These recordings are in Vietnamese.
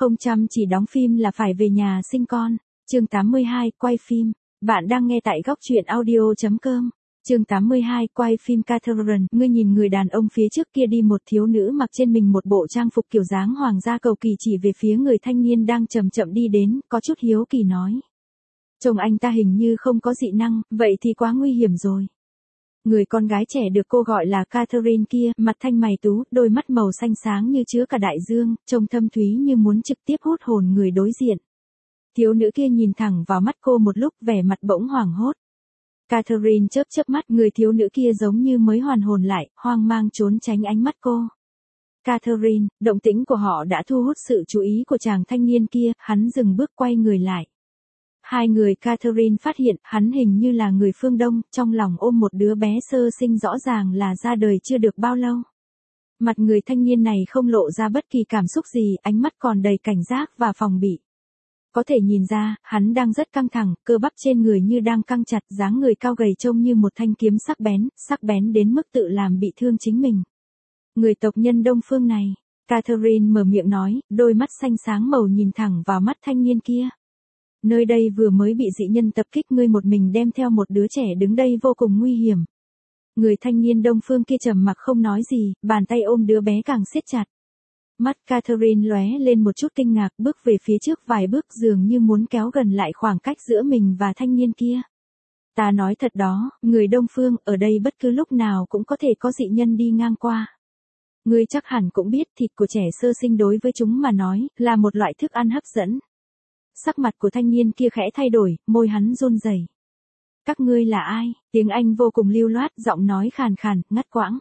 Không chăm chỉ đóng phim là phải về nhà sinh con. Chương 82, quay phim. Bạn đang nghe tại góc truyện audio.com. Chương 82, quay phim. Catherine, ngươi nhìn người đàn ông phía trước kia đi, một thiếu nữ mặc trên mình một bộ trang phục kiểu dáng hoàng gia cầu kỳ chỉ về phía người thanh niên đang chậm chậm đi đến, có chút hiếu kỳ nói. Chồng anh ta hình như không có dị năng, vậy thì quá nguy hiểm rồi. Người con gái trẻ được cô gọi là Catherine kia, mặt thanh mày tú, đôi mắt màu xanh sáng như chứa cả đại dương, trông thâm thúy như muốn trực tiếp hút hồn người đối diện. Thiếu nữ kia nhìn thẳng vào mắt cô một lúc, vẻ mặt bỗng hoảng hốt. Catherine chớp chớp mắt, người thiếu nữ kia giống như mới hoàn hồn lại, hoang mang trốn tránh ánh mắt cô. Catherine, động tĩnh của họ đã thu hút sự chú ý của chàng thanh niên kia, hắn dừng bước quay người lại. Hai người Catherine phát hiện hắn hình như là người phương Đông, trong lòng ôm một đứa bé sơ sinh rõ ràng là ra đời chưa được bao lâu. Mặt người thanh niên này không lộ ra bất kỳ cảm xúc gì, ánh mắt còn đầy cảnh giác và phòng bị. Có thể nhìn ra, hắn đang rất căng thẳng, cơ bắp trên người như đang căng chặt, dáng người cao gầy trông như một thanh kiếm sắc bén đến mức tự làm bị thương chính mình. Người tộc nhân Đông phương này, Catherine mở miệng nói, đôi mắt xanh sáng màu nhìn thẳng vào mắt thanh niên kia. Nơi đây vừa mới bị dị nhân tập kích, ngươi một mình đem theo một đứa trẻ đứng đây vô cùng nguy hiểm. Người thanh niên Đông phương kia trầm mặc không nói gì, bàn tay ôm đứa bé càng siết chặt. Mắt Catherine lóe lên một chút kinh ngạc, bước về phía trước vài bước dường như muốn kéo gần lại khoảng cách giữa mình và thanh niên kia. Ta nói thật đó, người Đông phương, ở đây bất cứ lúc nào cũng có thể có dị nhân đi ngang qua. Ngươi chắc hẳn cũng biết thịt của trẻ sơ sinh đối với chúng mà nói, là một loại thức ăn hấp dẫn. Sắc mặt của thanh niên kia khẽ thay đổi, môi hắn run rẩy. Các ngươi là ai? Tiếng Anh vô cùng lưu loát, giọng nói khàn khàn, ngắt quãng.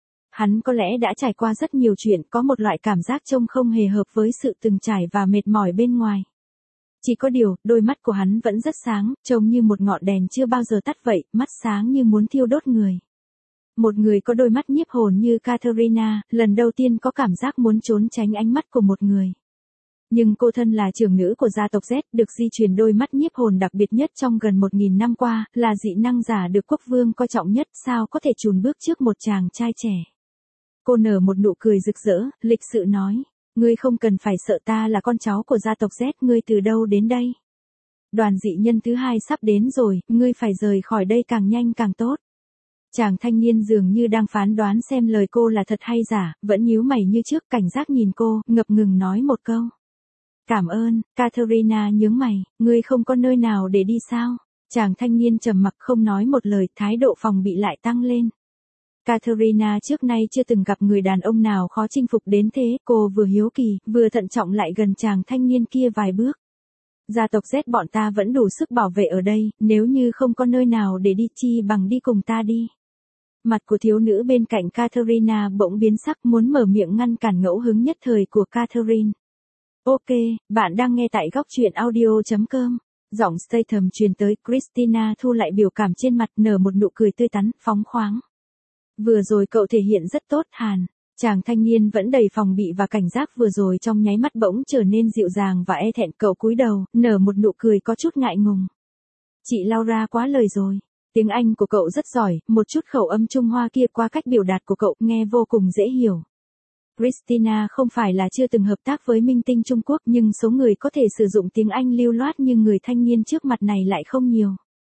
Hắn có lẽ đã trải qua rất nhiều chuyện, có một loại cảm giác trông không hề hợp với sự từng trải và mệt mỏi bên ngoài. Chỉ có điều, đôi mắt của hắn vẫn rất sáng, trông như một ngọn đèn chưa bao giờ tắt vậy, mắt sáng như muốn thiêu đốt người. Một người có đôi mắt nhiếp hồn như Catherine, lần đầu tiên có cảm giác muốn trốn tránh ánh mắt của một người. Nhưng cô thân là trưởng nữ của gia tộc Z, được di truyền đôi mắt nhiếp hồn đặc biệt nhất trong gần 1000 năm qua, là dị năng giả được quốc vương coi trọng nhất, sao có thể chùn bước trước một chàng trai trẻ. Cô nở một nụ cười rực rỡ, lịch sự nói, ngươi không cần phải sợ, ta là con cháu của gia tộc Z, ngươi từ đâu đến đây? Đoàn dị nhân thứ hai sắp đến rồi, ngươi phải rời khỏi đây càng nhanh càng tốt. Chàng thanh niên dường như đang phán đoán xem lời cô là thật hay giả, vẫn nhíu mày như trước, cảnh giác nhìn cô, ngập ngừng nói một câu. Cảm ơn. Catherine nhướng mày, ngươi không có nơi nào để đi sao? Chàng thanh niên trầm mặc không nói một lời, thái độ phòng bị lại tăng lên. Catherine trước nay chưa từng gặp người đàn ông nào khó chinh phục đến thế, cô vừa hiếu kỳ, vừa thận trọng lại gần chàng thanh niên kia vài bước. Gia tộc Z bọn ta vẫn đủ sức bảo vệ ở đây, nếu như không có nơi nào để đi chi bằng đi cùng ta đi. Mặt của thiếu nữ bên cạnh Catherine bỗng biến sắc, muốn mở miệng ngăn cản ngẫu hứng nhất thời của Catherine. Ok, bạn đang nghe tại góc truyện audio.com. Giọng Statham truyền tới, Christina thu lại biểu cảm trên mặt, nở một nụ cười tươi tắn, phóng khoáng. Vừa rồi cậu thể hiện rất tốt, Hàn. Chàng thanh niên vẫn đầy phòng bị và cảnh giác vừa rồi trong nháy mắt bỗng trở nên dịu dàng và e thẹn, cậu cúi đầu, nở một nụ cười có chút ngại ngùng. Chị Laura quá lời rồi. Tiếng Anh của cậu rất giỏi, một chút khẩu âm Trung Hoa kia qua cách biểu đạt của cậu, nghe vô cùng dễ hiểu. Christina không phải là chưa từng hợp tác với minh tinh Trung Quốc, nhưng số người có thể sử dụng tiếng Anh lưu loát như người thanh niên trước mặt này lại không nhiều.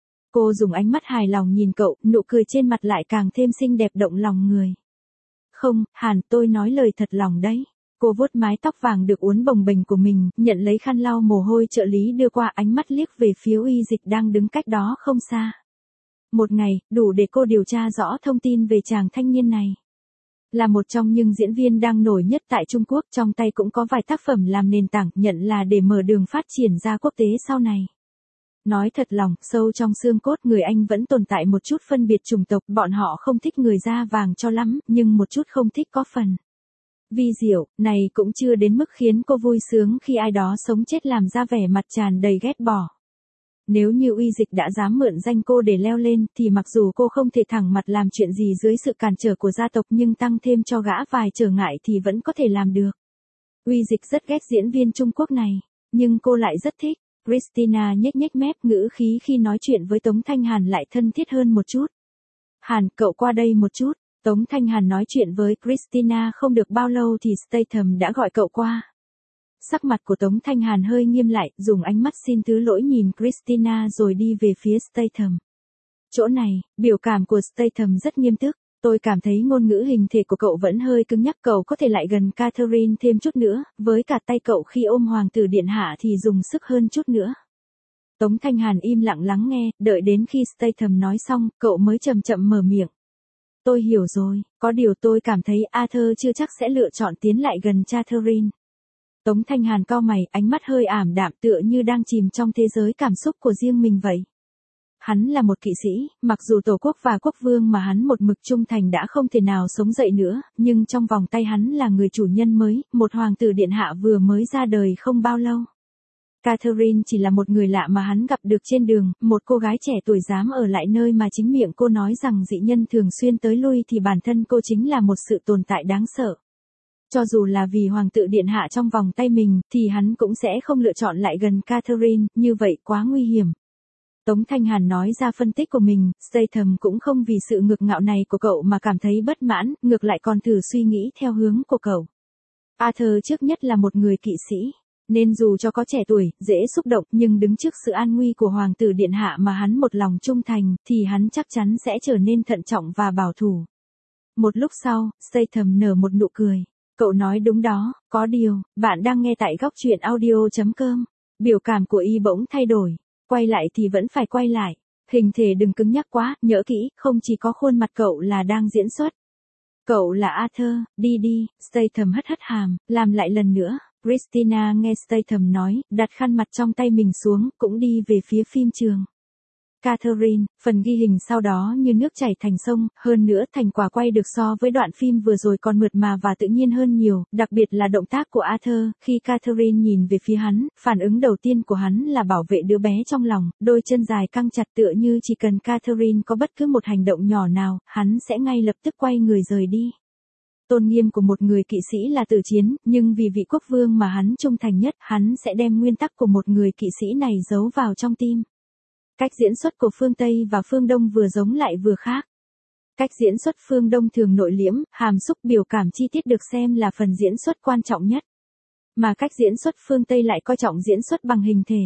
Cô dùng ánh mắt hài lòng nhìn cậu, nụ cười trên mặt lại càng thêm xinh đẹp động lòng người. Không, Hàn, tôi nói lời thật lòng đấy. Cô vuốt mái tóc vàng được uốn bồng bềnh của mình, nhận lấy khăn lau mồ hôi trợ lý đưa qua, ánh mắt liếc về phía Uy Dịch đang đứng cách đó không xa. Một ngày, đủ để cô điều tra rõ thông tin về chàng thanh niên này. Là một trong những diễn viên đang nổi nhất tại Trung Quốc, trong tay cũng có vài tác phẩm làm nền tảng, nhận là để mở đường phát triển ra quốc tế sau này. Nói thật lòng, sâu trong xương cốt người Anh vẫn tồn tại một chút phân biệt chủng tộc, bọn họ không thích người da vàng cho lắm, nhưng một chút không thích có phần vi diệu, này cũng chưa đến mức khiến cô vui sướng khi ai đó sống chết làm ra vẻ mặt tràn đầy ghét bỏ. Nếu như Uy Dịch đã dám mượn danh cô để leo lên, thì mặc dù cô không thể thẳng mặt làm chuyện gì dưới sự cản trở của gia tộc, nhưng tăng thêm cho gã vài trở ngại thì vẫn có thể làm được. Uy Dịch rất ghét diễn viên Trung Quốc này, nhưng cô lại rất thích. Christina nhếch nhếch mép, ngữ khí khi nói chuyện với Tống Thanh Hàn lại thân thiết hơn một chút. Hàn, cậu qua đây một chút. Tống Thanh Hàn nói chuyện với Christina không được bao lâu thì Statham đã gọi cậu qua. Sắc mặt của Tống Thanh Hàn hơi nghiêm lại, dùng ánh mắt xin thứ lỗi nhìn Christina rồi đi về phía Statham. Chỗ này, biểu cảm của Statham rất nghiêm túc. Tôi cảm thấy ngôn ngữ hình thể của cậu vẫn hơi cứng nhắc, cậu có thể lại gần Catherine thêm chút nữa, với cả tay cậu khi ôm hoàng tử điện hạ thì dùng sức hơn chút nữa. Tống Thanh Hàn im lặng lắng nghe, đợi đến khi Statham nói xong, cậu mới chậm chậm mở miệng. Tôi hiểu rồi, có điều tôi cảm thấy Arthur chưa chắc sẽ lựa chọn tiến lại gần Catherine. Tống Thanh Hàn cau mày, ánh mắt hơi ảm đạm tựa như đang chìm trong thế giới cảm xúc của riêng mình vậy. Hắn là một kỵ sĩ, mặc dù tổ quốc và quốc vương mà hắn một mực trung thành đã không thể nào sống dậy nữa, nhưng trong vòng tay hắn là người chủ nhân mới, một hoàng tử điện hạ vừa mới ra đời không bao lâu. Catherine chỉ là một người lạ mà hắn gặp được trên đường, một cô gái trẻ tuổi dám ở lại nơi mà chính miệng cô nói rằng dị nhân thường xuyên tới lui thì bản thân cô chính là một sự tồn tại đáng sợ. Cho dù là vì hoàng tử điện hạ trong vòng tay mình, thì hắn cũng sẽ không lựa chọn lại gần Catherine, như vậy quá nguy hiểm. Tống Thanh Hàn nói ra phân tích của mình, Statham cũng không vì sự ngược ngạo này của cậu mà cảm thấy bất mãn, ngược lại còn thử suy nghĩ theo hướng của cậu. Arthur trước nhất là một người kỵ sĩ, nên dù cho có trẻ tuổi, dễ xúc động, nhưng đứng trước sự an nguy của hoàng tử điện hạ mà hắn một lòng trung thành, thì hắn chắc chắn sẽ trở nên thận trọng và bảo thủ. Một lúc sau, Statham nở một nụ cười. Cậu nói đúng đó, có điều, bạn đang nghe tại góc truyện audio.com. Biểu cảm của y bỗng thay đổi. Quay lại thì vẫn phải quay lại. Hình thể đừng cứng nhắc quá, nhớ kỹ, không chỉ có khuôn mặt cậu là đang diễn xuất. Cậu là Arthur, đi đi, Statham hất hất hàm, làm lại lần nữa. Christina nghe Statham nói, đặt khăn mặt trong tay mình xuống, cũng đi về phía phim trường. Catherine, phần ghi hình sau đó như nước chảy thành sông, hơn nữa thành quả quay được so với đoạn phim vừa rồi còn mượt mà và tự nhiên hơn nhiều, đặc biệt là động tác của Arthur, khi Catherine nhìn về phía hắn, phản ứng đầu tiên của hắn là bảo vệ đứa bé trong lòng, đôi chân dài căng chặt tựa như chỉ cần Catherine có bất cứ một hành động nhỏ nào, hắn sẽ ngay lập tức quay người rời đi. Tôn nghiêm của một người kỵ sĩ là tự chiến, nhưng vì vị quốc vương mà hắn trung thành nhất, hắn sẽ đem nguyên tắc của một người kỵ sĩ này giấu vào trong tim. Cách diễn xuất của phương Tây và phương Đông vừa giống lại vừa khác. Cách diễn xuất phương Đông thường nội liễm, hàm xúc, biểu cảm chi tiết được xem là phần diễn xuất quan trọng nhất. Mà cách diễn xuất phương Tây lại coi trọng diễn xuất bằng hình thể.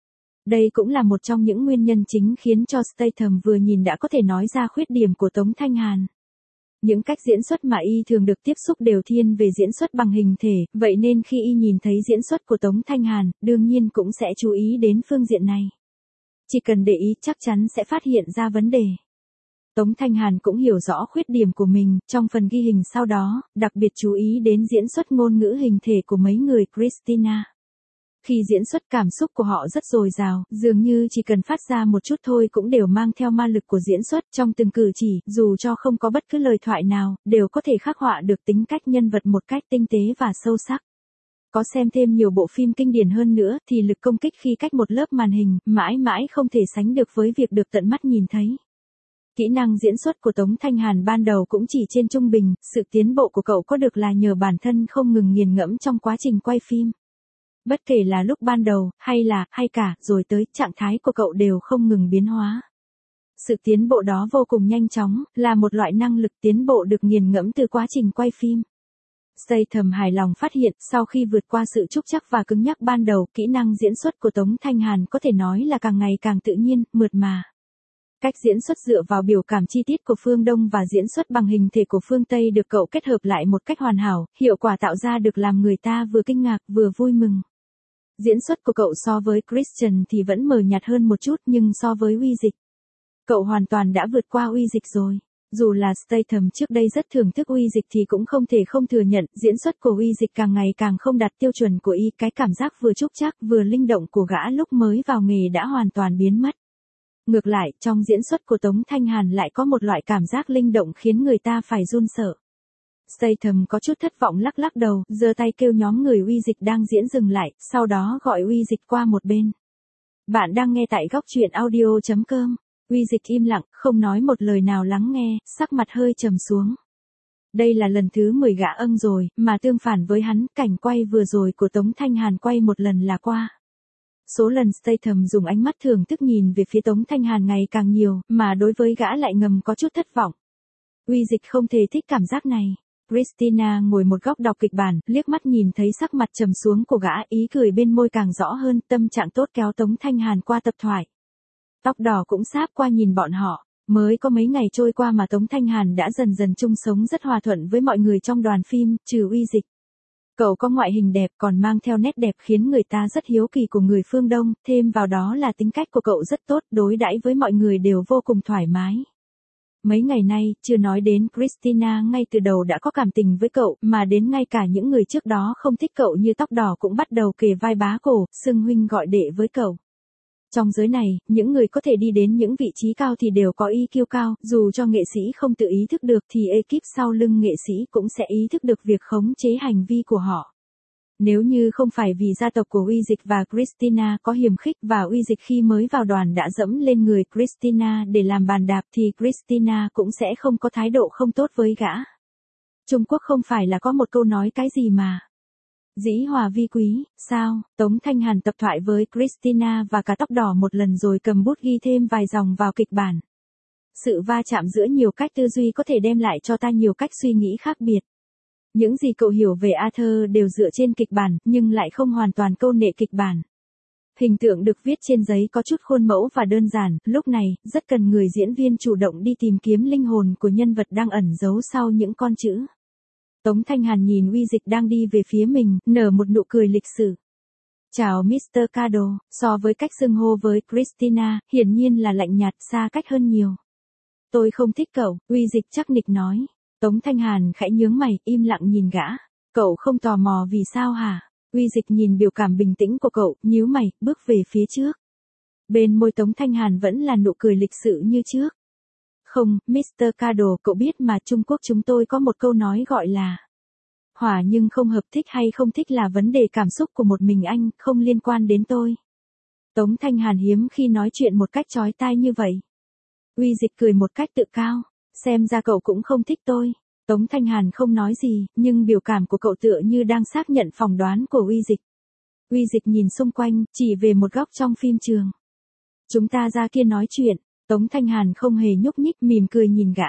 Đây cũng là một trong những nguyên nhân chính khiến cho Statham vừa nhìn đã có thể nói ra khuyết điểm của Tống Thanh Hàn. Những cách diễn xuất mà y thường được tiếp xúc đều thiên về diễn xuất bằng hình thể, vậy nên khi y nhìn thấy diễn xuất của Tống Thanh Hàn, đương nhiên cũng sẽ chú ý đến phương diện này. Chỉ cần để ý chắc chắn sẽ phát hiện ra vấn đề. Tống Thanh Hàn cũng hiểu rõ khuyết điểm của mình, trong phần ghi hình sau đó, đặc biệt chú ý đến diễn xuất ngôn ngữ hình thể của mấy người Christina. Khi diễn xuất cảm xúc của họ rất dồi dào, dường như chỉ cần phát ra một chút thôi cũng đều mang theo ma lực của diễn xuất trong từng cử chỉ, dù cho không có bất cứ lời thoại nào, đều có thể khắc họa được tính cách nhân vật một cách tinh tế và sâu sắc. Có xem thêm nhiều bộ phim kinh điển hơn nữa thì lực công kích khi cách một lớp màn hình, mãi mãi không thể sánh được với việc được tận mắt nhìn thấy. Kỹ năng diễn xuất của Tống Thanh Hàn ban đầu cũng chỉ trên trung bình, sự tiến bộ của cậu có được là nhờ bản thân không ngừng nghiền ngẫm trong quá trình quay phim. Bất kể là lúc ban đầu, hay cả, rồi tới, trạng thái của cậu đều không ngừng biến hóa. Sự tiến bộ đó vô cùng nhanh chóng, là một loại năng lực tiến bộ được nghiền ngẫm từ quá trình quay phim. Statham hài lòng phát hiện, sau khi vượt qua sự trúc trắc và cứng nhắc ban đầu, kỹ năng diễn xuất của Tống Thanh Hàn có thể nói là càng ngày càng tự nhiên, mượt mà. Cách diễn xuất dựa vào biểu cảm chi tiết của phương Đông và diễn xuất bằng hình thể của phương Tây được cậu kết hợp lại một cách hoàn hảo, hiệu quả tạo ra được làm người ta vừa kinh ngạc vừa vui mừng. Diễn xuất của cậu so với Christian thì vẫn mờ nhạt hơn một chút, nhưng so với Uy Dịch, cậu hoàn toàn đã vượt qua Uy Dịch rồi. Dù là Statham trước đây rất thưởng thức Uy Dịch thì cũng không thể không thừa nhận, diễn xuất của Uy Dịch càng ngày càng không đạt tiêu chuẩn của y, cái cảm giác vừa trúc trắc vừa linh động của gã lúc mới vào nghề đã hoàn toàn biến mất. Ngược lại, trong diễn xuất của Tống Thanh Hàn lại có một loại cảm giác linh động khiến người ta phải run sợ. Statham có chút thất vọng lắc lắc đầu, giơ tay kêu nhóm người Uy Dịch đang diễn dừng lại, sau đó gọi Uy Dịch qua một bên. Bạn đang nghe tại góc truyện audio.com. Uy Dịch im lặng, không nói một lời nào lắng nghe, sắc mặt hơi trầm xuống. Đây là lần thứ 10 gã rồi, mà tương phản với hắn, cảnh quay vừa rồi của Tống Thanh Hàn quay một lần là qua. Số lần Statham dùng ánh mắt thưởng thức nhìn về phía Tống Thanh Hàn ngày càng nhiều, mà đối với gã lại ngầm có chút thất vọng. Uy Dịch không thể thích cảm giác này. Christina ngồi một góc đọc kịch bản, liếc mắt nhìn thấy sắc mặt trầm xuống của gã, ý cười bên môi càng rõ hơn, tâm trạng tốt kéo Tống Thanh Hàn qua tập thoại. Tóc đỏ cũng sáp qua nhìn bọn họ, mới có mấy ngày trôi qua mà Tống Thanh Hàn đã dần dần chung sống rất hòa thuận với mọi người trong đoàn phim, trừ Uy Dịch. Cậu có ngoại hình đẹp còn mang theo nét đẹp khiến người ta rất hiếu kỳ của người phương Đông, thêm vào đó là tính cách của cậu rất tốt, đối đãi với mọi người đều vô cùng thoải mái. Mấy ngày nay, chưa nói đến Christina ngay từ đầu đã có cảm tình với cậu, mà đến ngay cả những người trước đó không thích cậu như tóc đỏ cũng bắt đầu kề vai bá cổ, xưng huynh gọi đệ với cậu. Trong giới này, những người có thể đi đến những vị trí cao thì đều có EQ cao, dù cho nghệ sĩ không tự ý thức được thì ekip sau lưng nghệ sĩ cũng sẽ ý thức được việc khống chế hành vi của họ. Nếu như không phải vì gia tộc của Uy Dịch và Christina có hiềm khích và Uy Dịch khi mới vào đoàn đã dẫm lên người Christina để làm bàn đạp thì Christina cũng sẽ không có thái độ không tốt với gã. Trung Quốc không phải là có một câu nói cái gì mà dĩ hòa vi quý, sao? Tống Thanh Hàn tập thoại với Christina và cả tóc đỏ một lần rồi cầm bút ghi thêm vài dòng vào kịch bản. Sự va chạm giữa nhiều cách tư duy có thể đem lại cho ta nhiều cách suy nghĩ khác biệt. Những gì cậu hiểu về Arthur đều dựa trên kịch bản, nhưng lại không hoàn toàn câu nệ kịch bản. Hình tượng được viết trên giấy có chút khuôn mẫu và đơn giản, lúc này, rất cần người diễn viên chủ động đi tìm kiếm linh hồn của nhân vật đang ẩn giấu sau những con chữ. Tống Thanh Hàn nhìn Uy Dịch đang đi về phía mình, nở một nụ cười lịch sự. Chào Mr. Cado, so với cách xưng hô với Christina, hiển nhiên là lạnh nhạt xa cách hơn nhiều. Tôi không thích cậu, Uy Dịch chắc nịch nói. Tống Thanh Hàn khẽ nhướng mày, im lặng nhìn gã. Cậu không tò mò vì sao hả? Uy Dịch nhìn biểu cảm bình tĩnh của cậu, nhíu mày, bước về phía trước. Bên môi Tống Thanh Hàn vẫn là nụ cười lịch sự như trước. Không, Mr. Cado, cậu biết mà Trung Quốc chúng tôi có một câu nói gọi là hòa nhưng không hợp, thích hay không thích là vấn đề cảm xúc của một mình anh, không liên quan đến tôi. Tống Thanh Hàn hiếm khi nói chuyện một cách chói tai như vậy. Uy Dịch cười một cách tự cao, xem ra cậu cũng không thích tôi. Tống Thanh Hàn không nói gì, nhưng biểu cảm của cậu tựa như đang xác nhận phỏng đoán của Uy Dịch. Uy Dịch nhìn xung quanh, chỉ về một góc trong phim trường. Chúng ta ra kia nói chuyện. Tống Thanh Hàn không hề nhúc nhích, mỉm cười nhìn gã.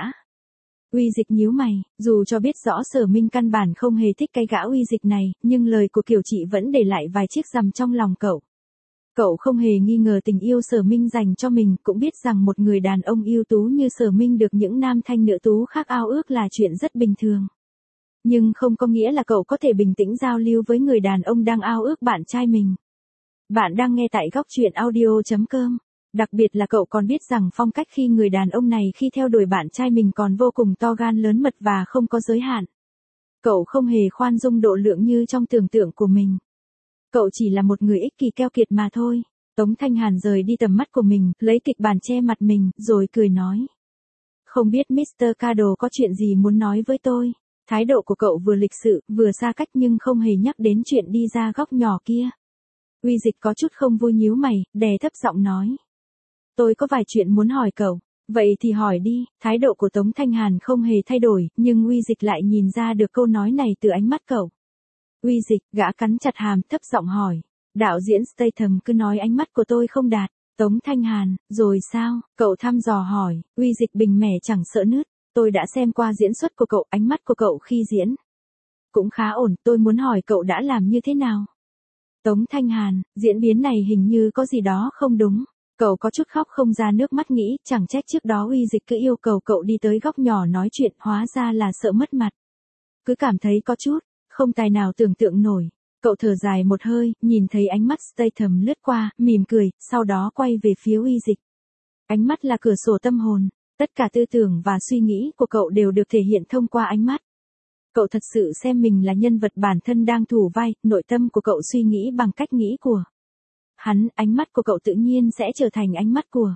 Uy Dịch nhíu mày, dù cho biết rõ Sở Minh căn bản không hề thích cái gã Uy Dịch này, nhưng lời của Kiều Chị vẫn để lại vài chiếc rằm trong lòng cậu. Cậu không hề nghi ngờ tình yêu Sở Minh dành cho mình, cũng biết rằng một người đàn ông ưu tú như Sở Minh được những nam thanh nữ tú khác ao ước là chuyện rất bình thường. Nhưng không có nghĩa là cậu có thể bình tĩnh giao lưu với người đàn ông đang ao ước bạn trai mình. Bạn đang nghe tại góc truyện audio.com. Đặc biệt là cậu còn biết rằng phong cách khi người đàn ông này khi theo đuổi bạn trai mình còn vô cùng to gan lớn mật và không có giới hạn. Cậu không hề khoan dung độ lượng như trong tưởng tượng của mình. Cậu chỉ là một người ích kỷ keo kiệt mà thôi. Tống Thanh Hàn rời đi tầm mắt của mình, lấy kịch bản che mặt mình, rồi cười nói. Không biết Mr. Cado có chuyện gì muốn nói với tôi. Thái độ của cậu vừa lịch sự, vừa xa cách nhưng không hề nhắc đến chuyện đi ra góc nhỏ kia. Uy Dịch có chút không vui nhíu mày, đè thấp giọng nói. Tôi có vài chuyện muốn hỏi cậu. Vậy thì hỏi đi. Thái độ của Tống Thanh Hàn không hề thay đổi, nhưng Uy Dịch lại nhìn ra được câu nói này từ ánh mắt cậu. Uy Dịch, gã cắn chặt hàm, thấp giọng hỏi. Đạo diễn Statham cứ nói ánh mắt của tôi không đạt. Tống Thanh Hàn, rồi sao? Cậu thăm dò hỏi. Uy Dịch bình mẻ chẳng sợ nứt. Tôi đã xem qua diễn xuất của cậu, ánh mắt của cậu khi diễn cũng khá ổn, tôi muốn hỏi cậu đã làm như thế nào? Tống Thanh Hàn, diễn biến này hình như có gì đó không đúng. Cậu có chút khóc không ra nước mắt, nghĩ, chẳng trách trước đó Uy Dịch cứ yêu cầu cậu đi tới góc nhỏ nói chuyện, hóa ra là sợ mất mặt. Cứ cảm thấy có chút, không tài nào tưởng tượng nổi. Cậu thở dài một hơi, nhìn thấy ánh mắt Statham lướt qua, mỉm cười, sau đó quay về phía Uy Dịch. Ánh mắt là cửa sổ tâm hồn, tất cả tư tưởng và suy nghĩ của cậu đều được thể hiện thông qua ánh mắt. Cậu thật sự xem mình là nhân vật bản thân đang thủ vai, nội tâm của cậu suy nghĩ bằng cách nghĩ của hắn, ánh mắt của cậu tự nhiên sẽ trở thành ánh mắt của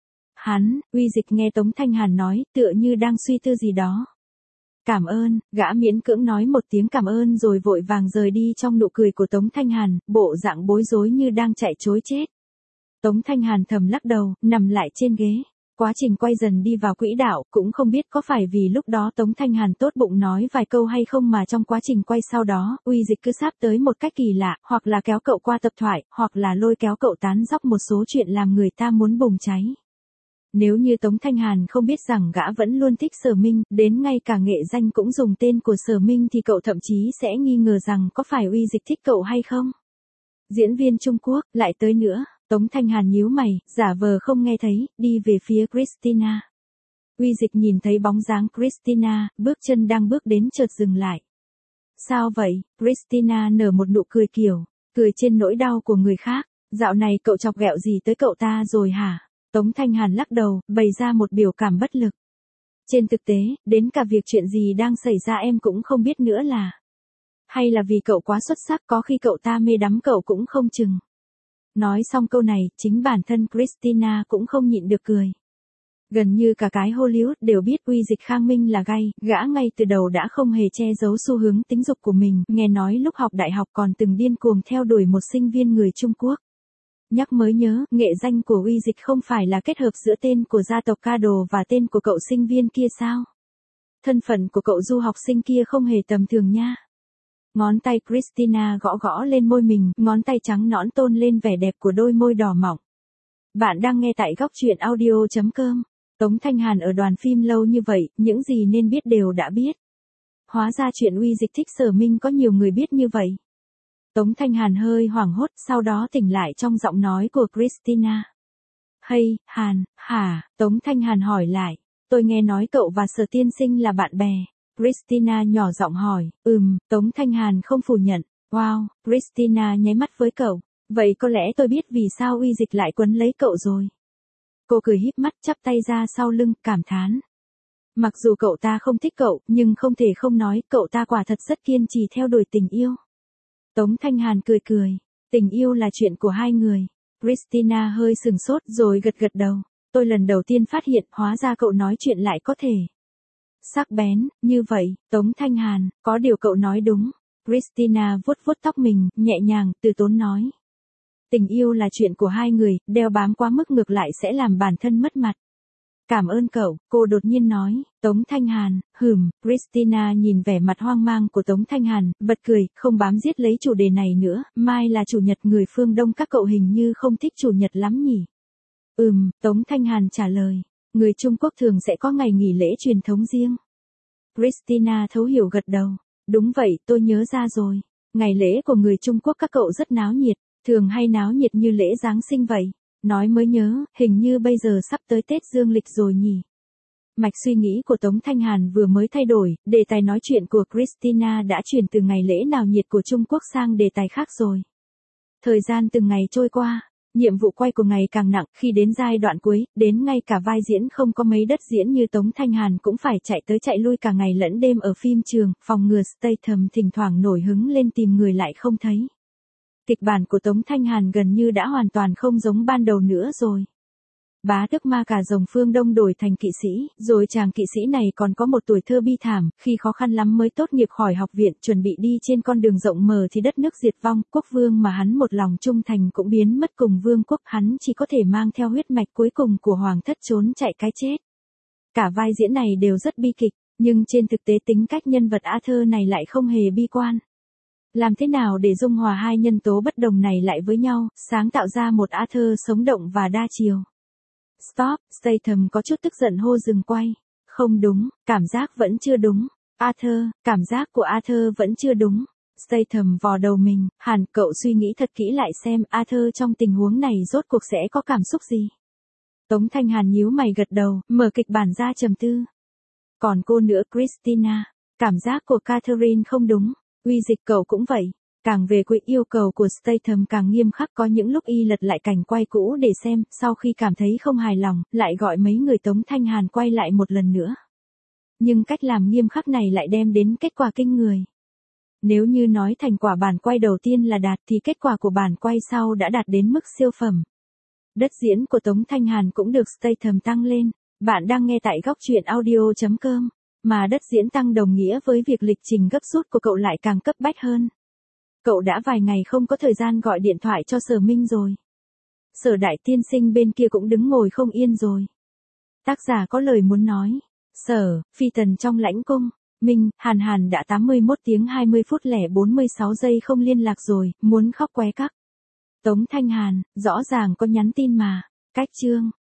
hắn. Uy Dịch nghe Tống Thanh Hàn nói, tựa như đang suy tư gì đó. Cảm ơn, gã miễn cưỡng nói một tiếng cảm ơn rồi vội vàng rời đi trong nụ cười của Tống Thanh Hàn, bộ dạng bối rối như đang chạy trối chết. Tống Thanh Hàn thầm lắc đầu, nằm lại trên ghế. Quá trình quay dần đi vào quỹ đạo, cũng không biết có phải vì lúc đó Tống Thanh Hàn tốt bụng nói vài câu hay không mà trong quá trình quay sau đó, Uy Dịch cứ sáp tới một cách kỳ lạ, hoặc là kéo cậu qua tập thoại, hoặc là lôi kéo cậu tán dóc một số chuyện làm người ta muốn bùng cháy. Nếu như Tống Thanh Hàn không biết rằng gã vẫn luôn thích Sở Minh, đến ngay cả nghệ danh cũng dùng tên của Sở Minh thì cậu thậm chí sẽ nghi ngờ rằng có phải Uy Dịch thích cậu hay không. Diễn viên Trung Quốc, lại tới nữa, Tống Thanh Hàn nhíu mày, giả vờ không nghe thấy, đi về phía Christina. Uy Dịch nhìn thấy bóng dáng Christina, bước chân đang bước đến chợt dừng lại. Sao vậy? Christina nở một nụ cười kiểu, cười trên nỗi đau của người khác. Dạo này cậu chọc ghẹo gì tới cậu ta rồi hả? Tống Thanh Hàn lắc đầu, bày ra một biểu cảm bất lực. Trên thực tế, đến cả việc chuyện gì đang xảy ra em cũng không biết nữa là. Hay là vì cậu quá xuất sắc, có khi cậu ta mê đắm cậu cũng không chừng. Nói xong câu này, chính bản thân Christina cũng không nhịn được cười. Gần như cả cái Hollywood đều biết Uy Dịch Khang Minh là gay, gã ngay từ đầu đã không hề che giấu xu hướng tính dục của mình, nghe nói lúc học đại học còn từng điên cuồng theo đuổi một sinh viên người Trung Quốc. Nhắc mới nhớ, nghệ danh của Uy Dịch không phải là kết hợp giữa tên của gia tộc Ca Đồ và tên của cậu sinh viên kia sao? Thân phận của cậu du học sinh kia không hề tầm thường nha. Ngón tay Christina gõ gõ lên môi mình, ngón tay trắng nõn tôn lên vẻ đẹp của đôi môi đỏ mọng. Bạn đang nghe tại góc truyện audio.com. Tống Thanh Hàn ở đoàn phim lâu như vậy, những gì nên biết đều đã biết. Hóa ra chuyện Uy Dịch thích Sở Minh có nhiều người biết như vậy. Tống Thanh Hàn hơi hoảng hốt, sau đó tỉnh lại trong giọng nói của Christina. Hay, Hàn, hả? Tống Thanh Hàn hỏi lại. Tôi nghe nói cậu và Sở tiên sinh là bạn bè. Christina nhỏ giọng hỏi. Tống Thanh Hàn không phủ nhận. Wow, Christina nháy mắt với cậu. Vậy có lẽ tôi biết vì sao Uy Dịch lại quấn lấy cậu rồi. Cô cười híp mắt chắp tay ra sau lưng, cảm thán. Mặc dù cậu ta không thích cậu, nhưng không thể không nói, cậu ta quả thật rất kiên trì theo đuổi tình yêu. Tống Thanh Hàn cười cười. Tình yêu là chuyện của hai người. Christina hơi sừng sốt rồi gật gật đầu. Tôi lần đầu tiên phát hiện, hóa ra cậu nói chuyện lại có thể sắc bén, như vậy. Tống Thanh Hàn, có điều cậu nói đúng. Christina vuốt vuốt tóc mình, nhẹ nhàng, từ tốn nói. Tình yêu là chuyện của hai người, đeo bám quá mức ngược lại sẽ làm bản thân mất mặt. Cảm ơn cậu, cô đột nhiên nói. Tống Thanh Hàn, Christina nhìn vẻ mặt hoang mang của Tống Thanh Hàn, bật cười, không bám giết lấy chủ đề này nữa, mai là chủ nhật người phương Đông các cậu hình như không thích chủ nhật lắm nhỉ. Tống Thanh Hàn trả lời, người Trung Quốc thường sẽ có ngày nghỉ lễ truyền thống riêng. Christina thấu hiểu gật đầu, đúng vậy, tôi nhớ ra rồi, ngày lễ của người Trung Quốc các cậu rất náo nhiệt, thường hay náo nhiệt như lễ Giáng sinh vậy. Nói mới nhớ, hình như bây giờ sắp tới Tết Dương lịch rồi nhỉ. Mạch suy nghĩ của Tống Thanh Hàn vừa mới thay đổi, đề tài nói chuyện của Christina đã chuyển từ ngày lễ nào nhiệt của Trung Quốc sang đề tài khác rồi. Thời gian từng ngày trôi qua, nhiệm vụ quay của ngày càng nặng, khi đến giai đoạn cuối, đến ngay cả vai diễn không có mấy đất diễn như Tống Thanh Hàn cũng phải chạy tới chạy lui cả ngày lẫn đêm ở phim trường, phòng ngừa Statham thỉnh thoảng nổi hứng lên tìm người lại không thấy. Kịch bản của Tống Thanh Hàn gần như đã hoàn toàn không giống ban đầu nữa rồi. Bá Đức Ma Cà Rồng phương Đông đổi thành kỵ sĩ, rồi chàng kỵ sĩ này còn có một tuổi thơ bi thảm, khi khó khăn lắm mới tốt nghiệp khỏi học viện, chuẩn bị đi trên con đường rộng mở thì đất nước diệt vong, quốc vương mà hắn một lòng trung thành cũng biến mất cùng vương quốc, hắn chỉ có thể mang theo huyết mạch cuối cùng của hoàng thất trốn chạy cái chết. Cả vai diễn này đều rất bi kịch, nhưng trên thực tế tính cách nhân vật Arthur này lại không hề bi quan. Làm thế nào để dung hòa hai nhân tố bất đồng này lại với nhau, sáng tạo ra một Arthur sống động và đa chiều. Stop, Statham có chút tức giận hô dừng quay. Không đúng, cảm giác vẫn chưa đúng. Arthur, cảm giác của Arthur vẫn chưa đúng. Statham vò đầu mình, Hàn, cậu suy nghĩ thật kỹ lại xem Arthur trong tình huống này rốt cuộc sẽ có cảm xúc gì. Tống Thanh Hàn nhíu mày gật đầu, mở kịch bản ra trầm tư. Còn cô nữa Christina, cảm giác của Catherine không đúng. Uy Dịch cậu cũng vậy. Càng về cuối yêu cầu của Statham càng nghiêm khắc, có những lúc y lật lại cảnh quay cũ để xem, sau khi cảm thấy không hài lòng, lại gọi mấy người Tống Thanh Hàn quay lại một lần nữa. Nhưng cách làm nghiêm khắc này lại đem đến kết quả kinh người. Nếu như nói thành quả bản quay đầu tiên là đạt thì kết quả của bản quay sau đã đạt đến mức siêu phẩm. Đất diễn của Tống Thanh Hàn cũng được Statham tăng lên. Bạn đang nghe tại góc truyện audio.com. Mà đất diễn tăng đồng nghĩa với việc lịch trình gấp rút của cậu lại càng cấp bách hơn. Cậu đã vài ngày không có thời gian gọi điện thoại cho Sở Minh rồi. Sở đại tiên sinh bên kia cũng đứng ngồi không yên rồi. Tác giả có lời muốn nói. Sở, phi tần trong lãnh cung. Minh, Hàn đã 81 tiếng 20 phút lẻ 46 giây không liên lạc rồi, muốn khóc qué cắc. Tống Thanh Hàn, rõ ràng có nhắn tin mà. Cách chương.